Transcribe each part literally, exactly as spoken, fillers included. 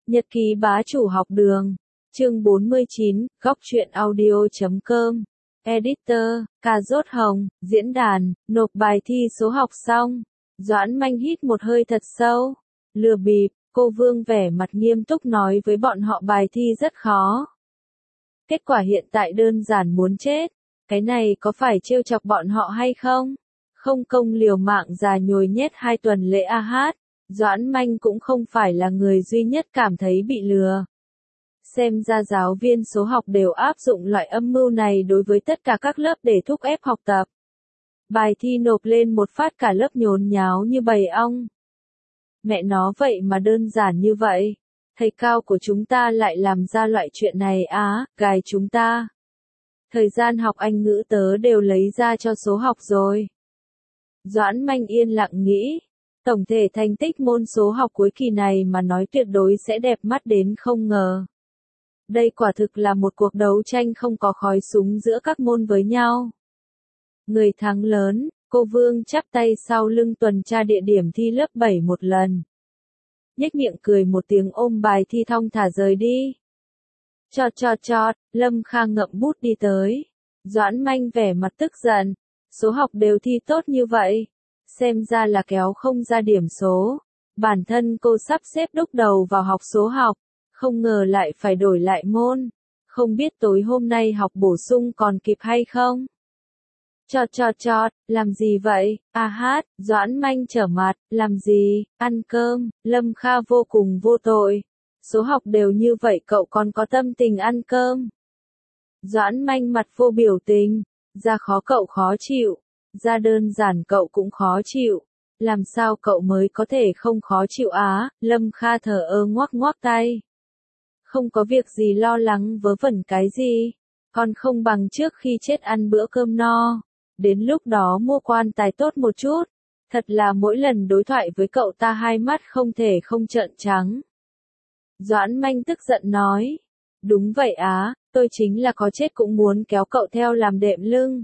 Nhật ký bá chủ học đường. Chương bốn mươi chín, góc truyện audio.com. Editor, Cà Rốt Hồng, diễn đàn, nộp bài thi số học xong. Doãn Manh hít một hơi thật sâu. Lừa bịp, cô Vương vẻ mặt nghiêm túc nói với bọn họ bài thi rất khó. Kết quả hiện tại đơn giản muốn chết. Cái này có phải trêu chọc bọn họ hay không? Không công liều mạng già nhồi nhét hai tuần lễ a hát. Doãn Manh cũng không phải là người duy nhất cảm thấy bị lừa. Xem ra giáo viên số học đều áp dụng loại âm mưu này đối với tất cả các lớp để thúc ép học tập. Bài thi nộp lên một phát cả lớp nhốn nháo như bầy ong. Mẹ nó vậy mà đơn giản như vậy. Thầy cao của chúng ta lại làm ra loại chuyện này á, gài chúng ta. Thời gian học Anh ngữ tớ đều lấy ra cho số học rồi. Doãn Manh yên lặng nghĩ. Tổng thể thành tích môn số học cuối kỳ này mà nói tuyệt đối sẽ đẹp mắt đến không ngờ. Đây quả thực là một cuộc đấu tranh không có khói súng giữa các môn với nhau. Người thắng lớn, cô Vương chắp tay sau lưng tuần tra địa điểm thi lớp bảy một lần. Nhếch miệng cười một tiếng ôm bài thi thong thả rời đi. Chọt chọt chọt, Lâm Kha ngậm bút đi tới. Doãn Manh vẻ mặt tức giận. Số học đều thi tốt như vậy. Xem ra là kéo không ra điểm số. Bản thân cô sắp xếp đúc đầu vào học số học. Không ngờ lại phải đổi lại môn. Không biết tối hôm nay học bổ sung còn kịp hay không? Chọt chọt chọt, làm gì vậy? A hát, Doãn Manh trở mặt, làm gì? Ăn cơm, Lâm Kha vô cùng vô tội. Số học đều như vậy cậu còn có tâm tình ăn cơm. Doãn Manh mặt vô biểu tình, ra khó cậu khó chịu, ra đơn giản cậu cũng khó chịu. Làm sao cậu mới có thể không khó chịu á? Lâm Kha thở ơ ngoắc ngoắc tay. Không có việc gì lo lắng vớ vẩn cái gì, còn không bằng trước khi chết ăn bữa cơm no, đến lúc đó mua quan tài tốt một chút. Thật là mỗi lần đối thoại với cậu ta hai mắt không thể không trợn trắng. Doãn Manh tức giận nói, đúng vậy á, tôi chính là có chết cũng muốn kéo cậu theo làm đệm lưng.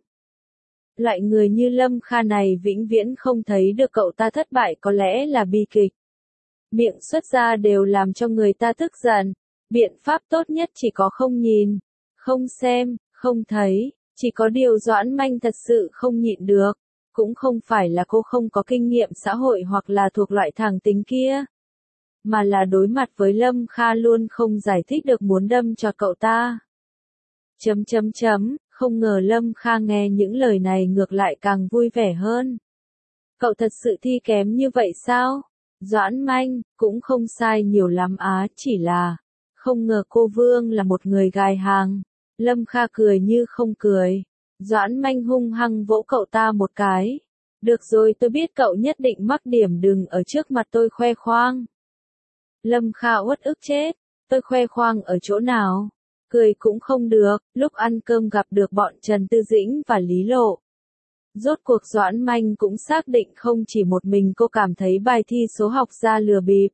Loại người như Lâm Kha này vĩnh viễn không thấy được cậu ta thất bại có lẽ là bi kịch. Miệng xuất ra đều làm cho người ta tức giận. Biện pháp tốt nhất chỉ có không nhìn, không xem, không thấy, chỉ có điều Doãn Manh thật sự không nhịn được, cũng không phải là cô không có kinh nghiệm xã hội hoặc là thuộc loại thẳng tính kia, mà là đối mặt với Lâm Kha luôn không giải thích được muốn đâm cho cậu ta. Chấm chấm chấm, không ngờ Lâm Kha nghe những lời này ngược lại càng vui vẻ hơn. Cậu thật sự thi kém như vậy sao? Doãn Manh, cũng không sai nhiều lắm á, chỉ là... Không ngờ cô Vương là một người gài hàng. Lâm Kha cười như không cười. Doãn Manh hung hăng vỗ cậu ta một cái. Được rồi, tôi biết cậu nhất định mắc điểm, đừng ở trước mặt tôi khoe khoang. Lâm Kha uất ức chết. Tôi khoe khoang ở chỗ nào? Cười cũng không được. Lúc ăn cơm gặp được bọn Trần Tư Dĩnh và Lý Lộ. Rốt cuộc Doãn Manh cũng xác định không chỉ một mình cô cảm thấy bài thi số học ra lừa bịp.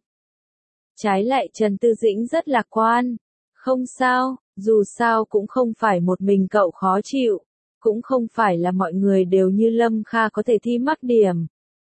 Trái lại Trần Tư Dĩnh rất lạc quan. Không sao, dù sao cũng không phải một mình cậu khó chịu. Cũng không phải là mọi người đều như Lâm Kha có thể thi mắc điểm.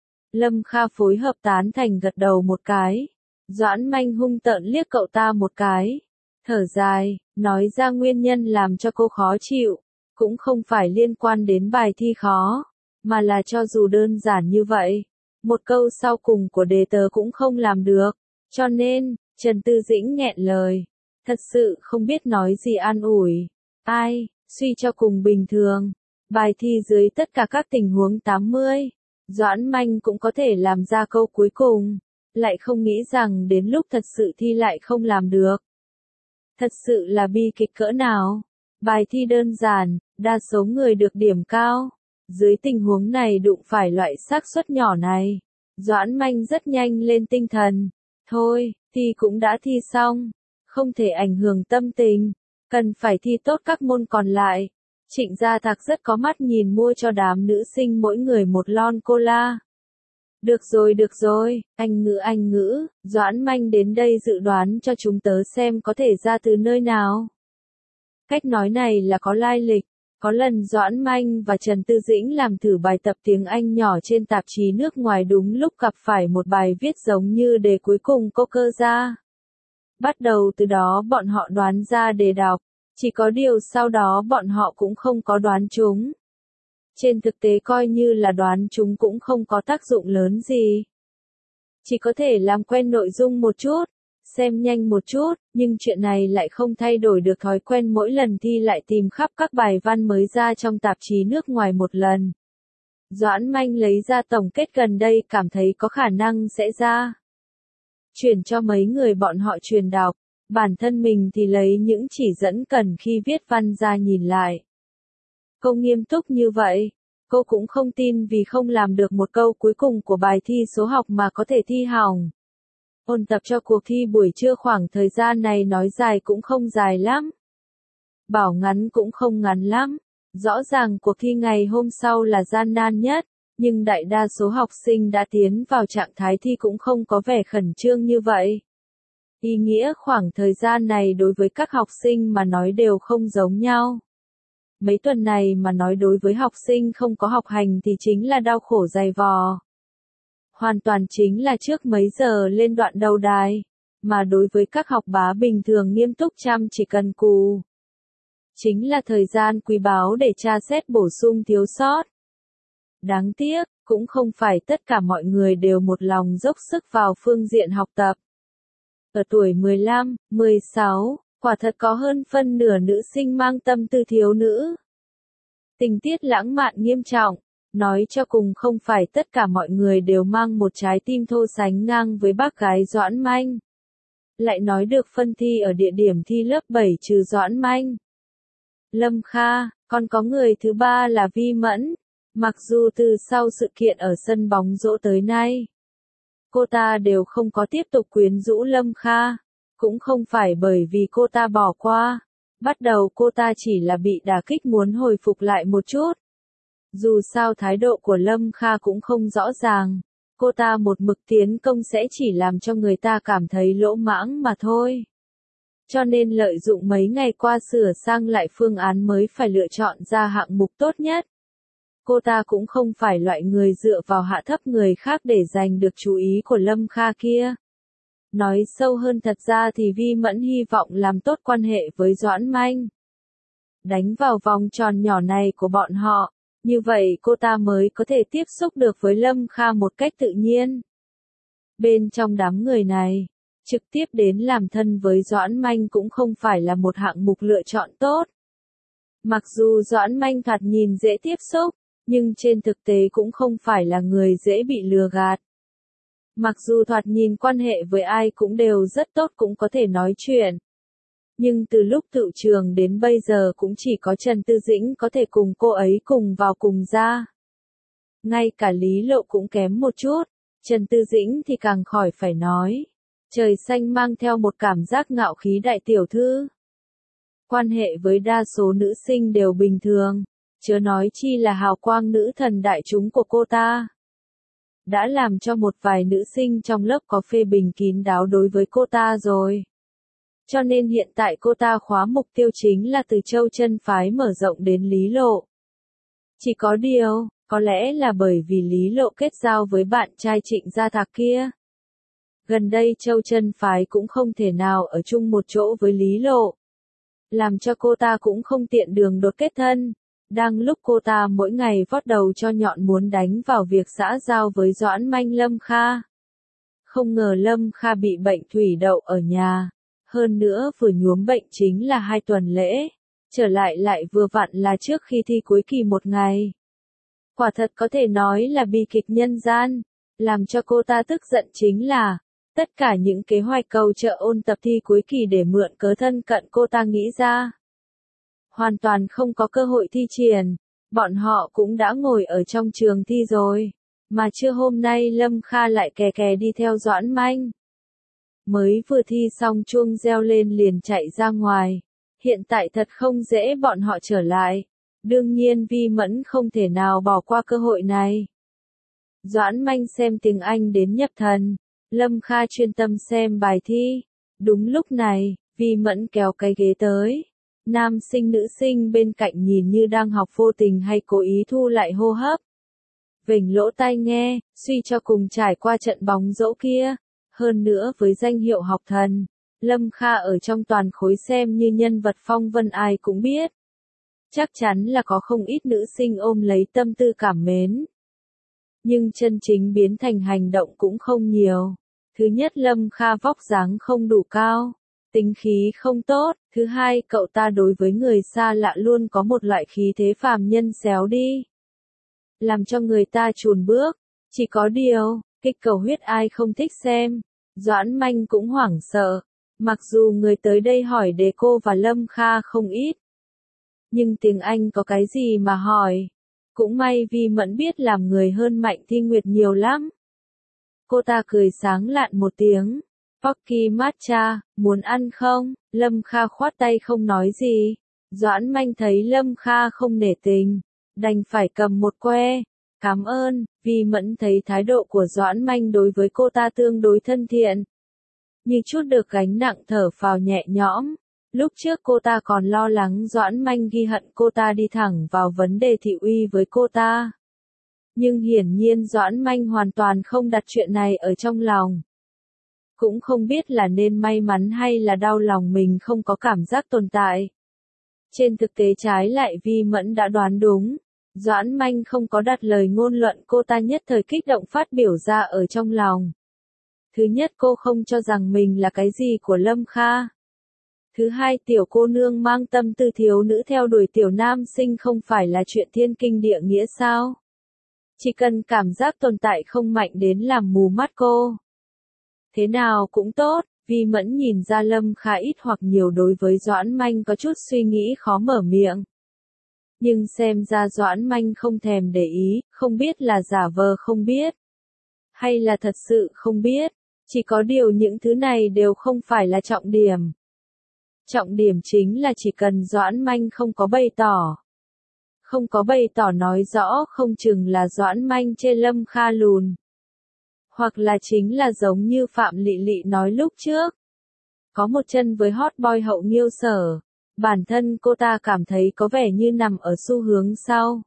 Lâm Kha phối hợp tán thành gật đầu một cái. Doãn Manh hung tợn liếc cậu ta một cái. Thở dài, nói ra nguyên nhân làm cho cô khó chịu. Cũng không phải liên quan đến bài thi khó. Mà là cho dù đơn giản như vậy. Một câu sau cùng của đề tớ cũng không làm được. Cho nên, Trần Tư Dĩnh nghẹn lời. Thật sự không biết nói gì an ủi. Ai, suy cho cùng bình thường. Bài thi dưới tất cả các tình huống tám mươi. Doãn Manh cũng có thể làm ra câu cuối cùng. Lại không nghĩ rằng đến lúc thật sự thi lại không làm được. Thật sự là bi kịch cỡ nào. Bài thi đơn giản, đa số người được điểm cao. Dưới tình huống này đụng phải loại xác suất nhỏ này. Doãn Manh rất nhanh lên tinh thần. Thôi, thi cũng đã thi xong, không thể ảnh hưởng tâm tình, cần phải thi tốt các môn còn lại. Trịnh Gia Thạc rất có mắt nhìn mua cho đám nữ sinh mỗi người một lon cola. Được rồi được rồi, Anh ngữ Anh ngữ, Doãn Manh đến đây dự đoán cho chúng tớ xem có thể ra từ nơi nào. Cách nói này là có lai lịch. Có lần Doãn Manh và Trần Tư Dĩnh làm thử bài tập tiếng Anh nhỏ trên tạp chí nước ngoài, đúng lúc gặp phải một bài viết giống như đề cuối cùng cô cơ ra. Bắt đầu từ đó bọn họ đoán ra đề đọc, chỉ có điều sau đó bọn họ cũng không có đoán chúng. Trên thực tế coi như là đoán chúng cũng không có tác dụng lớn gì. Chỉ có thể làm quen nội dung một chút, xem nhanh một chút, nhưng chuyện này lại không thay đổi được thói quen mỗi lần thi lại tìm khắp các bài văn mới ra trong tạp chí nước ngoài một lần. Doãn Manh lấy ra tổng kết gần đây cảm thấy có khả năng sẽ ra. Chuyển cho mấy người bọn họ truyền đọc, bản thân mình thì lấy những chỉ dẫn cần khi viết văn ra nhìn lại. Cô nghiêm túc như vậy, cô cũng không tin vì không làm được một câu cuối cùng của bài thi số học mà có thể thi hỏng. Ôn tập cho cuộc thi buổi trưa khoảng thời gian này nói dài cũng không dài lắm. Bảo ngắn cũng không ngắn lắm. Rõ ràng cuộc thi ngày hôm sau là gian nan nhất, nhưng đại đa số học sinh đã tiến vào trạng thái thi cũng không có vẻ khẩn trương như vậy. Ý nghĩa khoảng thời gian này đối với các học sinh mà nói đều không giống nhau. Mấy tuần này mà nói đối với học sinh không có học hành thì chính là đau khổ dày vò. Hoàn toàn chính là trước mấy giờ lên đoạn đầu đài, mà đối với các học bá bình thường nghiêm túc chăm chỉ cần cù. Chính là thời gian quý báu để tra xét bổ sung thiếu sót. Đáng tiếc, cũng không phải tất cả mọi người đều một lòng dốc sức vào phương diện học tập. Ở tuổi mười lăm, mười sáu, quả thật có hơn phân nửa nữ sinh mang tâm tư thiếu nữ. Tình tiết lãng mạn nghiêm trọng, nói cho cùng không phải tất cả mọi người đều mang một trái tim thô sánh ngang với bác gái Doãn Manh. Lại nói được phân thi ở địa điểm thi lớp bảy trừ Doãn Manh, Lâm Kha, còn có người thứ ba là Vi Mẫn. Mặc dù từ sau sự kiện ở sân bóng rổ tới nay, cô ta đều không có tiếp tục quyến rũ Lâm Kha, cũng không phải bởi vì cô ta bỏ qua. Bắt đầu cô ta chỉ là bị đả kích muốn hồi phục lại một chút. Dù sao thái độ của Lâm Kha cũng không rõ ràng, cô ta một mực tiến công sẽ chỉ làm cho người ta cảm thấy lỗ mãng mà thôi. Cho nên lợi dụng mấy ngày qua sửa sang lại phương án mới phải lựa chọn ra hạng mục tốt nhất. Cô ta cũng không phải loại người dựa vào hạ thấp người khác để giành được chú ý của Lâm Kha kia. Nói sâu hơn thật ra thì Vi Mẫn hy vọng làm tốt quan hệ với Doãn Manh. Đánh vào vòng tròn nhỏ này của bọn họ, như vậy cô ta mới có thể tiếp xúc được với Lâm Kha một cách tự nhiên. Bên trong đám người này, trực tiếp đến làm thân với Doãn Manh cũng không phải là một hạng mục lựa chọn tốt. Mặc dù Doãn Manh thoạt nhìn dễ tiếp xúc, nhưng trên thực tế cũng không phải là người dễ bị lừa gạt. Mặc dù thoạt nhìn quan hệ với ai cũng đều rất tốt cũng có thể nói chuyện. Nhưng từ lúc tự trường đến bây giờ cũng chỉ có Trần Tư Dĩnh có thể cùng cô ấy cùng vào cùng ra. Ngay cả Lý Lộ cũng kém một chút, Trần Tư Dĩnh thì càng khỏi phải nói. Trời xanh mang theo một cảm giác ngạo khí đại tiểu thư. Quan hệ với đa số nữ sinh đều bình thường, chớ nói chi là hào quang nữ thần đại chúng của cô ta. Đã làm cho một vài nữ sinh trong lớp có phê bình kín đáo đối với cô ta rồi. Cho nên hiện tại cô ta khóa mục tiêu chính là từ Châu Chân phái mở rộng đến Lý Lộ. Chỉ có điều, có lẽ là bởi vì Lý Lộ kết giao với bạn trai Trịnh Gia Thạc kia. Gần đây Châu Chân phái cũng không thể nào ở chung một chỗ với Lý Lộ. Làm cho cô ta cũng không tiện đường đột kết thân. Đang lúc cô ta mỗi ngày vót đầu cho nhọn muốn đánh vào việc xã giao với Doãn Manh Lâm Kha. Không ngờ Lâm Kha bị bệnh thủy đậu ở nhà. Hơn nữa vừa nhuốm bệnh chính là hai tuần lễ. Trở lại lại vừa vặn là trước khi thi cuối kỳ một ngày. Quả thật có thể nói là bi kịch nhân gian. Làm cho cô ta tức giận chính là tất cả những kế hoạch cầu trợ ôn tập thi cuối kỳ để mượn cớ thân cận cô ta nghĩ ra. Hoàn toàn không có cơ hội thi triển, bọn họ cũng đã ngồi ở trong trường thi rồi, mà trưa hôm nay Lâm Kha lại kè kè đi theo Doãn Manh. Mới vừa thi xong chuông reo lên liền chạy ra ngoài, hiện tại thật không dễ bọn họ trở lại, đương nhiên Vi Mẫn không thể nào bỏ qua cơ hội này. Doãn Manh xem tiếng Anh đến nhập thần, Lâm Kha chuyên tâm xem bài thi, đúng lúc này, Vi Mẫn kéo cái ghế tới. Nam sinh nữ sinh bên cạnh nhìn như đang học vô tình hay cố ý thu lại hô hấp. Vểnh lỗ tai nghe, suy cho cùng trải qua trận bóng rổ kia. Hơn nữa với danh hiệu học thần, Lâm Kha ở trong toàn khối xem như nhân vật phong vân ai cũng biết. Chắc chắn là có không ít nữ sinh ôm lấy tâm tư cảm mến. Nhưng chân chính biến thành hành động cũng không nhiều. Thứ nhất, Lâm Kha vóc dáng không đủ cao, tính khí không tốt. Thứ hai, cậu ta đối với người xa lạ luôn có một loại khí thế phàm nhân xéo đi, làm cho người ta chùn bước. Chỉ có điều, kịch cầu huyết ai không thích xem. Doãn Manh cũng hoảng sợ. Mặc dù người tới đây hỏi đề cô và Lâm Kha không ít, nhưng tiếng Anh có cái gì mà hỏi. Cũng may Vi Mẫn biết làm người hơn Mạnh Thi Nguyệt nhiều lắm. Cô ta cười sáng lạn một tiếng. Pocky matcha, muốn ăn không? Lâm Kha khoát tay không nói gì. Doãn Manh thấy Lâm Kha không nể tình, đành phải cầm một que. Cảm ơn. Vi Mẫn thấy thái độ của Doãn Manh đối với cô ta tương đối thân thiện, như chút được gánh nặng, thở phào nhẹ nhõm. Lúc trước cô ta còn lo lắng Doãn Manh ghi hận cô ta đi thẳng vào vấn đề thị uy với cô ta. Nhưng hiển nhiên Doãn Manh hoàn toàn không đặt chuyện này ở trong lòng. Cũng không biết là nên may mắn hay là đau lòng mình không có cảm giác tồn tại. Trên thực tế trái lại Vi Mẫn đã đoán đúng. Doãn Manh không có đặt lời ngôn luận cô ta nhất thời kích động phát biểu ra ở trong lòng. Thứ nhất, cô không cho rằng mình là cái gì của Lâm Kha. Thứ hai, tiểu cô nương mang tâm tư thiếu nữ theo đuổi tiểu nam sinh không phải là chuyện thiên kinh địa nghĩa sao? Chỉ cần cảm giác tồn tại không mạnh đến làm mù mắt cô. Thế nào cũng tốt. Vi Mẫn nhìn ra Lâm Kha ít hoặc nhiều đối với Doãn Manh có chút suy nghĩ khó mở miệng. Nhưng xem ra Doãn Manh không thèm để ý, không biết là giả vờ không biết, hay là thật sự không biết. Chỉ có điều những thứ này đều không phải là trọng điểm. Trọng điểm chính là chỉ cần Doãn Manh không có bày tỏ. Không có bày tỏ nói rõ không chừng là Doãn Manh chê Lâm Kha lùn. Hoặc là chính là giống như Phạm Lị Lị nói lúc trước. Có một chân với hot boy Hậu Nghiêu Sở. Bản thân cô ta cảm thấy có vẻ như nằm ở xu hướng sau.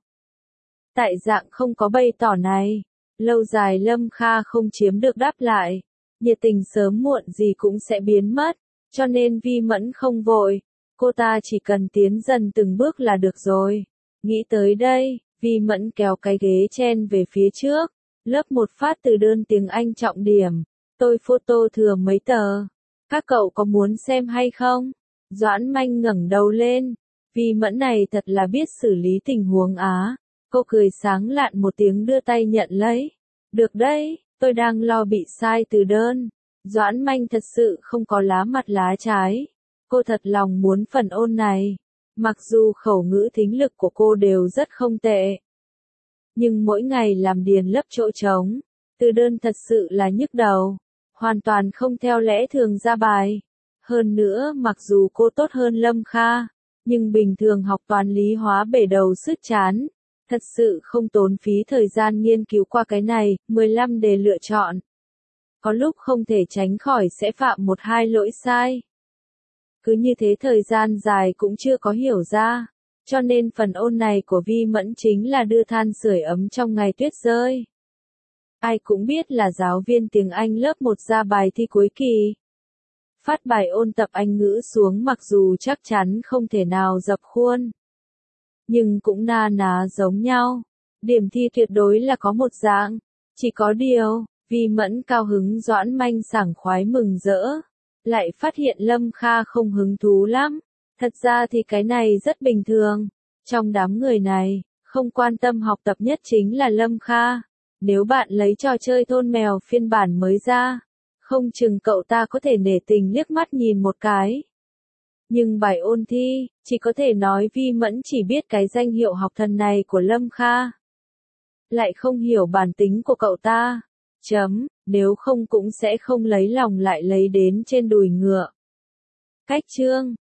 Tại dạng không có bày tỏ này, lâu dài Lâm Kha không chiếm được đáp lại. Nhiệt tình sớm muộn gì cũng sẽ biến mất. Cho nên Vi Mẫn không vội. Cô ta chỉ cần tiến dần từng bước là được rồi. Nghĩ tới đây, Vi Mẫn kéo cái ghế chen về phía trước. Lớp một phát từ đơn tiếng Anh trọng điểm. Tôi photo thừa mấy tờ. Các cậu có muốn xem hay không? Doãn Manh ngẩng đầu lên. Vi Mẫn này thật là biết xử lý tình huống á. Cô cười sáng lạn một tiếng đưa tay nhận lấy. Được đấy, tôi đang lo bị sai từ đơn. Doãn Manh thật sự không có lá mặt lá trái. Cô thật lòng muốn phần ôn này. Mặc dù khẩu ngữ thính lực của cô đều rất không tệ, nhưng mỗi ngày làm điền lấp chỗ trống, từ đơn thật sự là nhức đầu. Hoàn toàn không theo lẽ thường ra bài. Hơn nữa mặc dù cô tốt hơn Lâm Kha, nhưng bình thường học toán lý hóa bể đầu sứt chán. Thật sự không tốn phí thời gian nghiên cứu qua cái này, mười lăm đề lựa chọn. Có lúc không thể tránh khỏi sẽ phạm một hai lỗi sai. Cứ như thế thời gian dài cũng chưa có hiểu ra. Cho nên phần ôn này của Vi Mẫn chính là đưa than sưởi ấm trong ngày tuyết rơi. Ai cũng biết là giáo viên tiếng Anh lớp một ra bài thi cuối kỳ. Phát bài ôn tập Anh ngữ xuống mặc dù chắc chắn không thể nào dập khuôn, nhưng cũng na ná giống nhau. Điểm thi tuyệt đối là có một dạng. Chỉ có điều, Vi Mẫn cao hứng Doãn Manh sảng khoái mừng rỡ. Lại phát hiện Lâm Kha không hứng thú lắm. Thật ra thì cái này rất bình thường. Trong đám người này, không quan tâm học tập nhất chính là Lâm Kha. Nếu bạn lấy trò chơi thôn mèo phiên bản mới ra, không chừng cậu ta có thể nể tình liếc mắt nhìn một cái. Nhưng bài ôn thi, chỉ có thể nói Vi Mẫn chỉ biết cái danh hiệu học thần này của Lâm Kha. Lại không hiểu bản tính của cậu ta. Chấm, nếu không cũng sẽ không lấy lòng lại lấy đến trên đùi ngựa. Cách chương